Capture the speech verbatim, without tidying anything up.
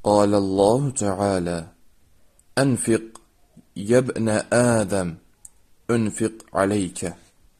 قال الله تعالى: أنفق يا ابن آدم أنفق عليك.